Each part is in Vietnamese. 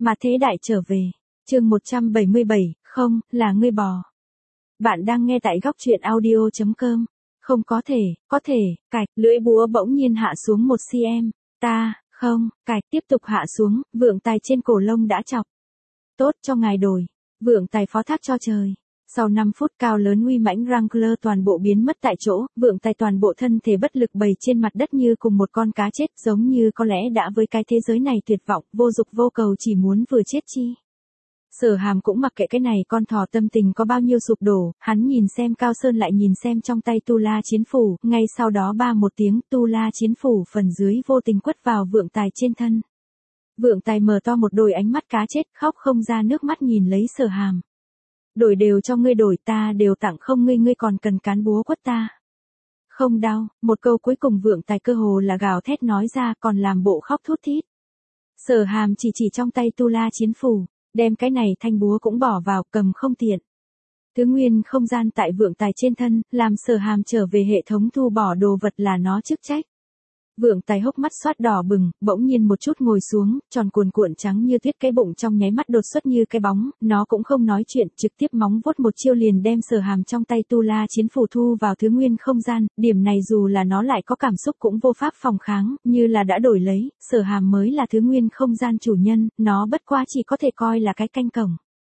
Mà thế đại trở về. Chương 177, không, là ngươi bò. Bạn đang nghe tại góc truyện audio.com. Không có thể, cạch, lưỡi búa bỗng nhiên hạ xuống 1 cm. Không, cạch, tiếp tục hạ xuống, vượng tài trên cổ lông đã chọc. Tốt cho ngài đổi. Vượng tài phó thác cho trời. Sau 5 phút cao lớn uy mãnh Wrangler toàn bộ biến mất tại chỗ, vượng tài toàn bộ thân thể bất lực bầy trên mặt đất như cùng một con cá chết, giống như có lẽ đã với cái thế giới này tuyệt vọng, vô dục vô cầu chỉ muốn vừa chết chi. Sở Hàm cũng mặc kệ cái này con thỏ tâm tình có bao nhiêu sụp đổ, hắn nhìn xem Cao Sơn lại nhìn xem trong tay Tu La Chiến Phủ, ngay sau đó ba một tiếng Tu La Chiến Phủ phần dưới vô tình quất vào vượng tài trên thân. Vượng tài mở to một đôi ánh mắt cá chết, khóc không ra nước mắt nhìn lấy Sở Hàm. Đổi đều cho ngươi đổi, ta đều tặng không ngươi, ngươi còn cần cán búa quất ta. Không đau, một câu cuối cùng vượng tài cơ hồ là gào thét nói ra, còn làm bộ khóc thút thít. Sở Hàm chỉ trong tay Tu La Chiến Phủ, đem cái này thanh búa cũng bỏ vào, cầm không tiện. Thứ nguyên không gian tại vượng tài trên thân, làm Sở Hàm trở về hệ thống thu bỏ đồ vật là nó chức trách. Vượng tài hốc mắt xoát đỏ bừng, bỗng nhiên một chút ngồi xuống, tròn cuồn cuộn trắng như tuyết, cái bụng trong nháy mắt đột xuất như cái bóng, nó cũng không nói chuyện, trực tiếp móng vuốt một chiêu liền đem Sở Hàm trong tay Tu La Chiến Phủ thu vào thứ nguyên không gian, điểm này dù là nó lại có cảm xúc cũng vô pháp phòng kháng, như là đã đổi lấy, Sở Hàm mới là thứ nguyên không gian chủ nhân, nó bất quá chỉ có thể coi là cái canh cổng.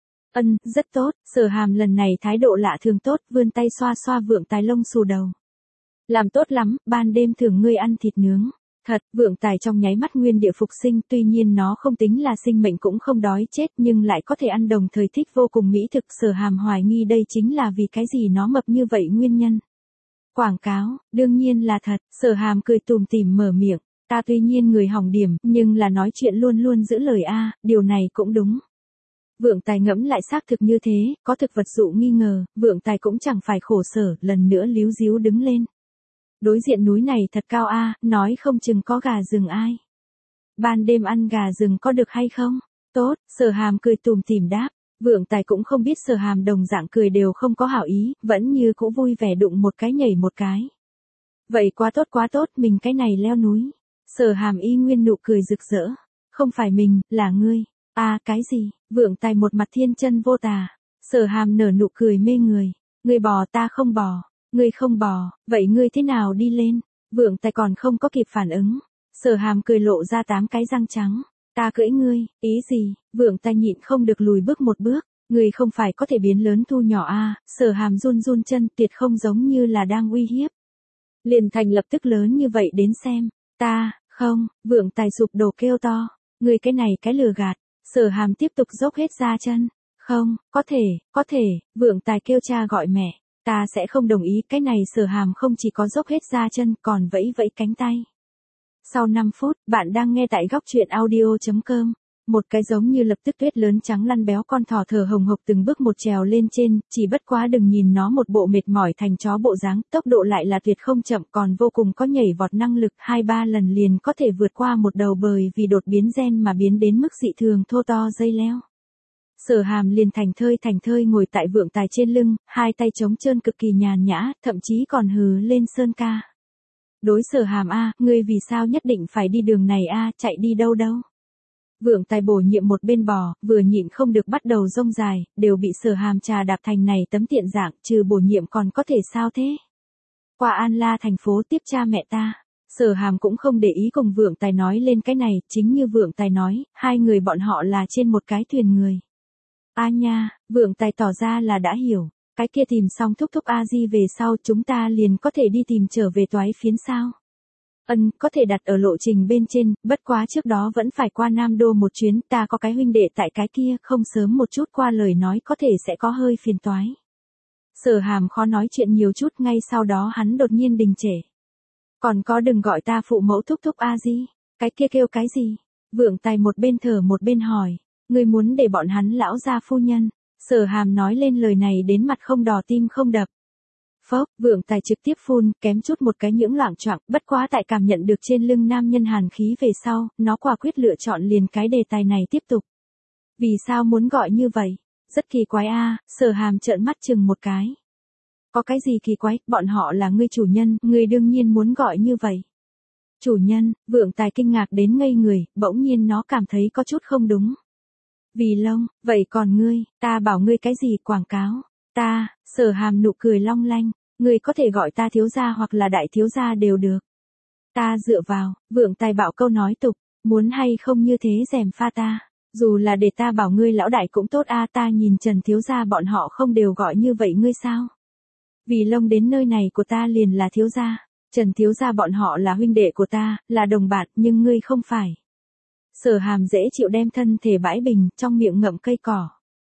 Rất tốt, Sở Hàm lần này thái độ lạ thường tốt, vươn tay xoa xoa vượng tài lông xù đầu. Làm tốt lắm, ban đêm thưởng ngươi ăn thịt nướng. Thật, vượng tài trong nháy mắt nguyên địa phục sinh, tuy nhiên nó không tính là sinh mệnh cũng không đói chết nhưng lại có thể ăn đồng thời thích vô cùng mỹ thực. Sở Hàm hoài nghi đây chính là vì cái gì nó mập như vậy nguyên nhân. Quảng cáo, đương nhiên là thật, Sở Hàm cười tùm tìm mở miệng. Ta tuy nhiên người hỏng điểm, nhưng là nói chuyện luôn luôn giữ lời a, điều này cũng đúng. Vượng tài ngẫm lại xác thực như thế, có thực vật dụ nghi ngờ, vượng tài cũng chẳng phải khổ sở, lần nữa líu díu đứng lên. Đối diện núi này thật cao a, nói không chừng có gà rừng ai. Ban đêm ăn gà rừng có được hay không? Tốt, Sở Hàm cười tùm tìm đáp. Vượng tài cũng không biết Sở Hàm đồng dạng cười đều không có hảo ý, vẫn như cũ vui vẻ đụng một cái nhảy một cái. Vậy quá tốt, mình cái này leo núi. Sở Hàm y nguyên nụ cười rực rỡ. Không phải mình, là ngươi. Cái gì? Vượng tài một mặt thiên chân vô tà. Sở Hàm nở nụ cười mê người. Ngươi bò ta không bò. Ngươi không bò, vậy ngươi thế nào đi lên? Vượng tài còn không có kịp phản ứng. Sở Hàm cười lộ ra 8 cái răng trắng. Ta cưỡi ngươi, ý gì? Vượng tài nhịn không được lùi bước một bước. Ngươi không phải có thể biến lớn thu nhỏ a? Sở Hàm run chân, tuyệt không giống như là đang uy hiếp. Liền thành lập tức lớn như vậy đến xem. Không, vượng tài sụp đổ kêu to. Ngươi cái này cái lừa gạt. Sở Hàm tiếp tục dốc hết ra chân. Không, có thể, vượng tài kêu cha gọi mẹ. Ta sẽ không đồng ý, cái này Sở Hàm không chỉ có dốc hết ra chân còn vẫy cánh tay. Sau 5 phút, bạn đang nghe tại góc truyện audio.com. Một cái giống như lập tức tuyết lớn trắng lăn béo con thỏ thở hồng hộc từng bước một trèo lên trên, chỉ bất quá đừng nhìn nó một bộ mệt mỏi thành chó bộ dáng, tốc độ lại là tuyệt không chậm còn vô cùng có nhảy vọt năng lực, 2-3 lần liền có thể vượt qua một đầu bởi vì đột biến gen mà biến đến mức dị thường thô to dây leo. Sở Hàm liền thành thơi ngồi tại vượng tài trên lưng, hai tay trống trơn cực kỳ nhàn nhã, thậm chí còn hừ lên sơn ca. Đối Sở Hàm ngươi vì sao nhất định phải đi đường này chạy đi đâu? Vượng tài bổ nhiệm một bên bò, vừa nhịn không được bắt đầu rông dài, đều bị Sở Hàm trà đạp thành này tấm tiện dạng, trừ bổ nhiệm còn có thể sao thế? Qua An La thành phố tiếp cha mẹ ta. Sở Hàm cũng không để ý cùng vượng tài nói lên cái này, chính như vượng tài nói, hai người bọn họ là trên một cái thuyền người. Nha, vượng tài tỏ ra là đã hiểu, cái kia tìm xong thúc A-di về sau chúng ta liền có thể đi tìm trở về toái phiến sao? Có thể đặt ở lộ trình bên trên, bất quá trước đó vẫn phải qua Nam Đô một chuyến, ta có cái huynh đệ tại cái kia, không sớm một chút qua lời nói có thể sẽ có hơi phiền toái. Sở Hàm khó nói chuyện nhiều chút, ngay sau đó hắn đột nhiên đình trệ. Còn có đừng gọi ta phụ mẫu thúc A-di, cái kia kêu cái gì? Vượng tài một bên thở một bên hỏi. Ngươi muốn để bọn hắn lão gia phu nhân. Sở Hàm nói lên lời này đến mặt không đỏ tim không đập. Phốc, vượng tài trực tiếp phun, kém chút một cái nhưỡng loạng choạng, bất quá tại cảm nhận được trên lưng nam nhân hàn khí về sau, nó quả quyết lựa chọn liền cái đề tài này tiếp tục. Vì sao muốn gọi như vậy? Rất kỳ quái Sở Hàm trợn mắt chừng một cái. Có cái gì kỳ quái, bọn họ là ngươi chủ nhân, ngươi đương nhiên muốn gọi như vậy. Chủ nhân, vượng tài kinh ngạc đến ngây người, bỗng nhiên nó cảm thấy có chút không đúng. Vì Long, vậy còn ngươi, ta bảo ngươi cái gì quảng cáo? Ta, Sở Hàm nụ cười long lanh, ngươi có thể gọi ta thiếu gia hoặc là đại thiếu gia đều được. Ta dựa vào, Vượng Tài bảo câu nói tục, muốn hay không như thế rèm pha ta, dù là để ta bảo ngươi lão đại cũng tốt a, ta nhìn Trần thiếu gia bọn họ không đều gọi như vậy ngươi sao? Vì Long đến nơi này của ta liền là thiếu gia, Trần thiếu gia bọn họ là huynh đệ của ta, là đồng bạn, nhưng ngươi không phải. Sở Hàm dễ chịu đem thân thể bãi bình, trong miệng ngậm cây cỏ.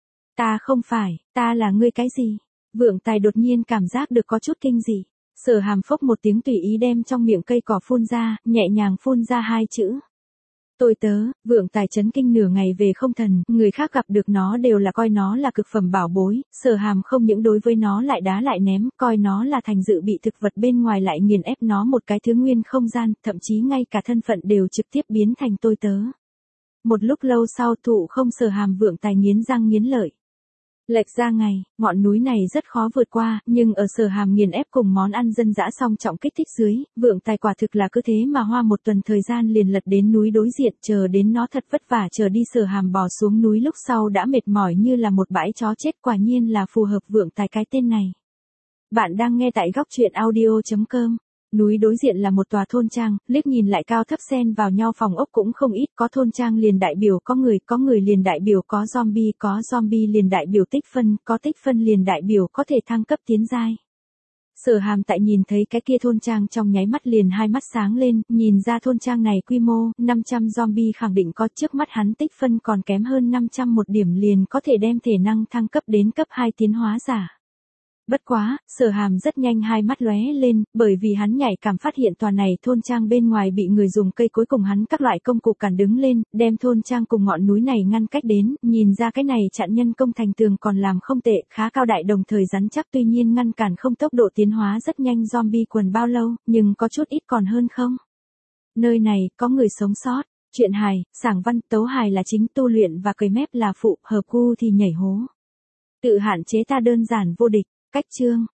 Ta không phải, ta là ngươi cái gì? Vượng Tài đột nhiên cảm giác được có chút kinh dị. Sở Hàm phốc một tiếng tùy ý đem trong miệng cây cỏ phun ra, nhẹ nhàng phun ra hai chữ. Tôi tớ. Vượng Tài chấn kinh nửa ngày về không thần, người khác gặp được nó đều là coi nó là cực phẩm bảo bối, Sở Hàm không những đối với nó lại đá lại ném, coi nó là thành dự bị thực vật bên ngoài lại nghiền ép nó một cái thứ nguyên không gian, thậm chí ngay cả thân phận đều trực tiếp biến thành tôi tớ. Một lúc lâu sau thụ không Sở Hàm Vượng Tài nghiến răng nghiến lợi. Lệch ra ngày, ngọn núi này rất khó vượt qua, nhưng ở Sở Hàm nghiền ép cùng món ăn dân dã song trọng kích thích dưới, Vượng Tài quả thực là cứ thế mà hoa một tuần thời gian liền lật đến núi đối diện, chờ đến nó thật vất vả chờ đi Sở Hàm bò xuống núi lúc sau đã mệt mỏi như là một bãi chó chết, quả nhiên là phù hợp Vượng Tài cái tên này. Bạn đang nghe tại góc truyện audio.com. Núi đối diện là một tòa thôn trang, liếc nhìn lại cao thấp xen vào nhau phòng ốc cũng không ít, có thôn trang liền đại biểu có người liền đại biểu có zombie liền đại biểu tích phân, có tích phân liền đại biểu có thể thăng cấp tiến giai. Sở Hàm tại nhìn thấy cái kia thôn trang trong nháy mắt liền hai mắt sáng lên, nhìn ra thôn trang này quy mô, 500 zombie khẳng định có, trước mắt hắn tích phân còn kém hơn 500 một điểm liền có thể đem thể năng thăng cấp đến cấp 2 tiến hóa giả. Bất quá, Sở Hàm rất nhanh hai mắt lóe lên, bởi vì hắn nhạy cảm phát hiện tòa này thôn trang bên ngoài bị người dùng cây cối cùng hắn các loại công cụ cản đứng lên, đem thôn trang cùng ngọn núi này ngăn cách đến, nhìn ra cái này chặn nhân công thành tường còn làm không tệ, khá cao đại đồng thời rắn chắc, tuy nhiên ngăn cản không tốc độ tiến hóa rất nhanh zombie quần bao lâu, nhưng có chút ít còn hơn không. Nơi này, có người sống sót, truyện hài, sảng văn, tấu hài là chính, tu luyện và cười mép là phụ, hợp gu thì nhảy hố. Tự hạn chế ta đơn giản vô địch. Cách chương,